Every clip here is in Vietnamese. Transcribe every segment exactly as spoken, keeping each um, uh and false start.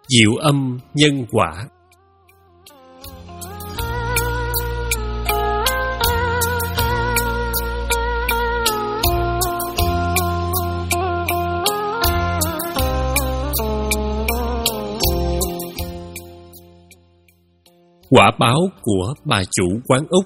Diệu âm nhân quả. Quả báo của bà chủ quán Úc.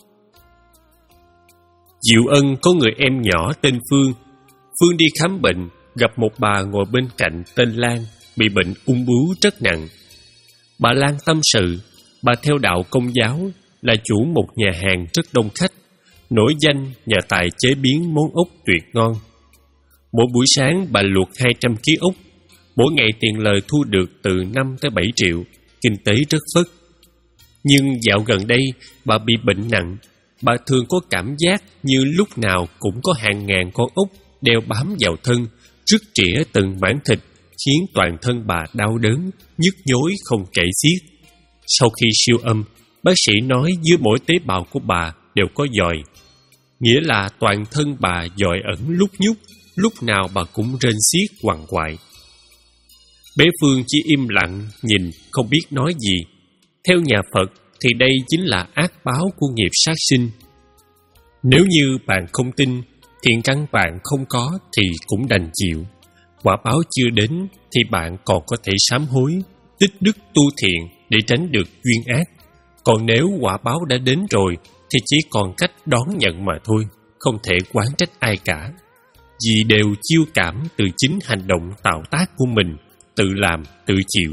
Diệu Ân có người em nhỏ tên Phương. Phương đi khám bệnh, gặp một bà ngồi bên cạnh tên Lan, bị bệnh ung bướu rất nặng. Bà Lan tâm sự, bà theo đạo Công giáo, là chủ một nhà hàng rất đông khách, nổi danh nhà tài chế biến món ốc tuyệt ngon. Mỗi buổi sáng bà luộc hai trăm ký ốc, mỗi ngày tiền lời thu được từ năm tới bảy triệu, kinh tế rất phất. Nhưng dạo gần đây, bà bị bệnh nặng. Bà thường có cảm giác như lúc nào cũng có hàng ngàn con ốc đeo bám vào thân, rứt trĩa từng mảng thịt, khiến toàn thân bà đau đớn, nhức nhối không kể xiết. Sau khi siêu âm, bác sĩ nói dưới mỗi tế bào của bà đều có giòi, nghĩa là toàn thân bà giòi ẩn lúc nhúc, lúc nào bà cũng rên xiết quằn quại. Bé Phương chỉ im lặng nhìn, không biết nói gì. Theo nhà Phật thì đây chính là ác báo của nghiệp sát sinh. Nếu như bạn không tin, thiện căn bạn không có thì cũng đành chịu. Quả báo chưa đến thì bạn còn có thể sám hối, tích đức tu thiện để tránh được duyên ác. Còn nếu quả báo đã đến rồi thì chỉ còn cách đón nhận mà thôi, không thể oán trách ai cả. Vì đều chiêu cảm từ chính hành động tạo tác của mình, tự làm, tự chịu.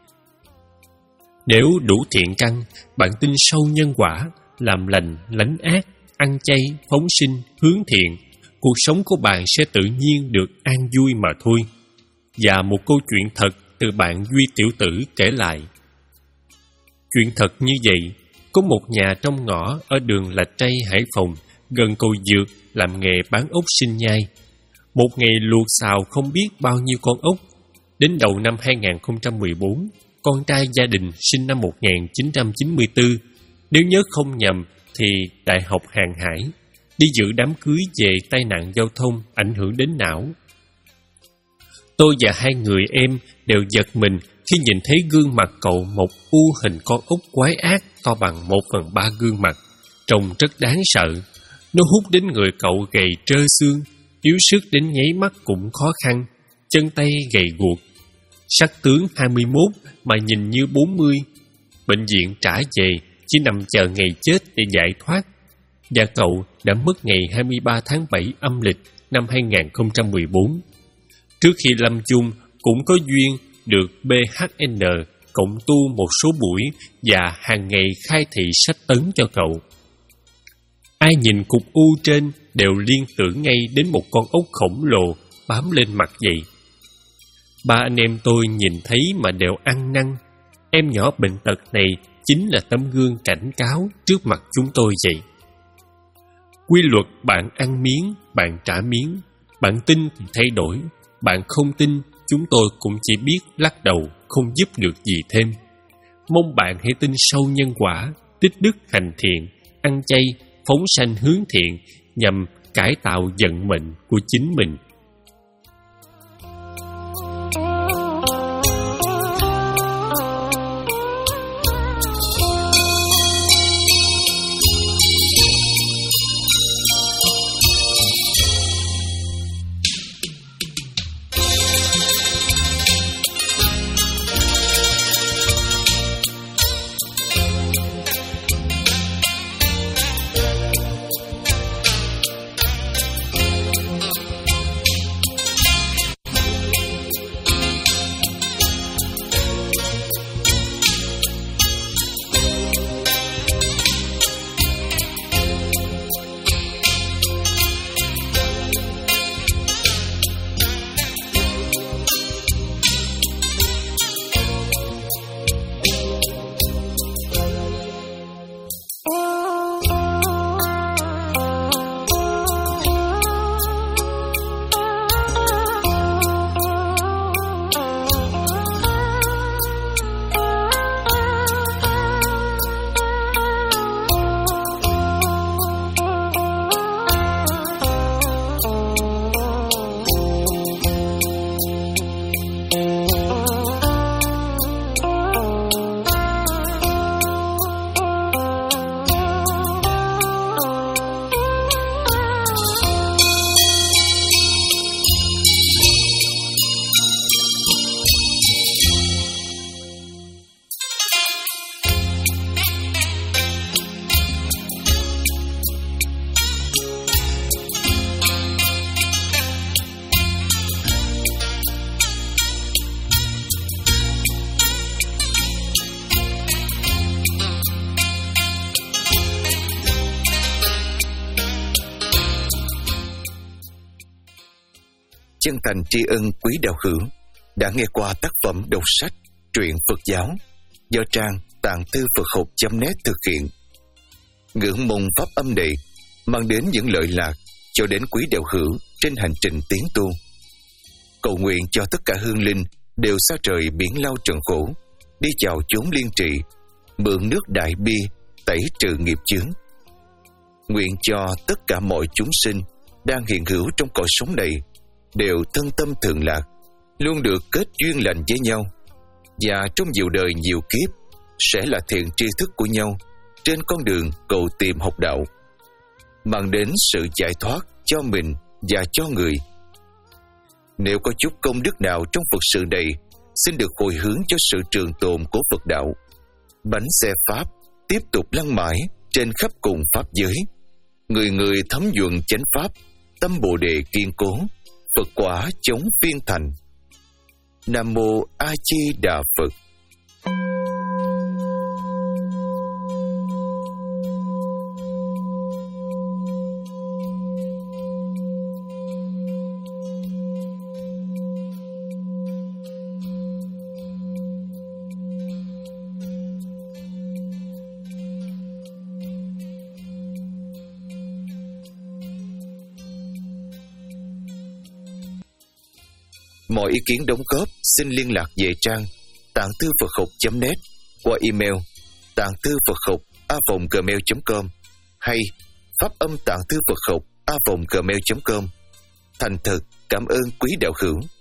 Nếu đủ thiện căn, bạn tin sâu nhân quả, làm lành, lánh ác, ăn chay, phóng sinh, hướng thiện, cuộc sống của bạn sẽ tự nhiên được an vui mà thôi. Và một câu chuyện thật từ bạn Duy Tiểu Tử kể lại. Chuyện thật như vậy, có một nhà trong ngõ ở đường Lạch Tray, Hải Phòng, gần cầu Dược, làm nghề bán ốc sinh nhai. Một ngày luộc xào không biết bao nhiêu con ốc. Đến đầu năm hai nghìn không trăm mười bốn, con trai gia đình sinh năm một nghìn chín trăm chín mươi tư, nếu nhớ không nhầm thì Đại học Hàng Hải, đi dự đám cưới về tai nạn giao thông ảnh hưởng đến não. Tôi và hai người em đều giật mình khi nhìn thấy gương mặt cậu một u hình con ốc quái ác to bằng một phần ba gương mặt, trông rất đáng sợ. Nó hút đến người cậu gầy trơ xương, yếu sức đến nháy mắt cũng khó khăn, chân tay gầy guộc. Sắc tướng hai mươi mốt mà nhìn như bốn mươi. Bệnh viện trả về, chỉ nằm chờ ngày chết để giải thoát. Và cậu đã mất ngày hai mươi ba tháng bảy âm lịch năm hai nghìn không trăm mười bốn. Trước khi lâm chung cũng có duyên được bê hát en cộng tu một số buổi và hàng ngày khai thị sách tấn cho cậu. Ai nhìn cục u trên đều liên tưởng ngay đến một con ốc khổng lồ bám lên mặt vậy. Ba anh em tôi nhìn thấy mà đều ăn năn. Em nhỏ bệnh tật này chính là tấm gương cảnh cáo trước mặt chúng tôi vậy. Quy luật bạn ăn miếng, bạn trả miếng. Bạn tin thì thay đổi, bạn không tin, chúng tôi cũng chỉ biết lắc đầu, không giúp được gì thêm. Mong bạn hãy tin sâu nhân quả, tích đức hành thiện, ăn chay, phóng sanh hướng thiện, nhằm cải tạo vận mệnh của chính mình. chân thành tri ân quý đạo hữu đã nghe qua tác phẩm đọc sách truyện Phật giáo do trang tạng thư Phật học chấm net thực hiện. Ngưỡng mong pháp âm này mang đến những lợi lạc cho đến quý đạo hữu trên hành trình tiến tu. Cầu nguyện cho tất cả hương linh đều xa trời biển lao trần khổ, đi chào chốn liên trị, mượn nước đại bi tẩy trừ nghiệp chướng. Nguyện cho tất cả mọi chúng sinh đang hiện hữu trong cõi sống này đều thân tâm thường lạc, luôn được kết duyên lành với nhau, và trong nhiều đời nhiều kiếp sẽ là thiện tri thức của nhau trên con đường cầu tìm học đạo, mang đến sự giải thoát cho mình và cho người. Nếu có chút công đức nào trong Phật sự này, xin được hồi hướng cho sự trường tồn của Phật đạo. Bánh xe Pháp tiếp tục lăn mãi trên khắp cùng Pháp giới. Người người thấm nhuận chánh Pháp, tâm Bồ Đề kiên cố, Phật quả chống phiên thành. Nam Mô A Di Đà Phật. Mọi ý kiến đóng góp xin liên lạc về trang tạng thư Phật học chấm net qua email tạng thư Phật học a vòng gmail chấm com hay pháp âm tạng thư Phật học a vòng gmail chấm com. Thành thật cảm ơn quý đạo hữu.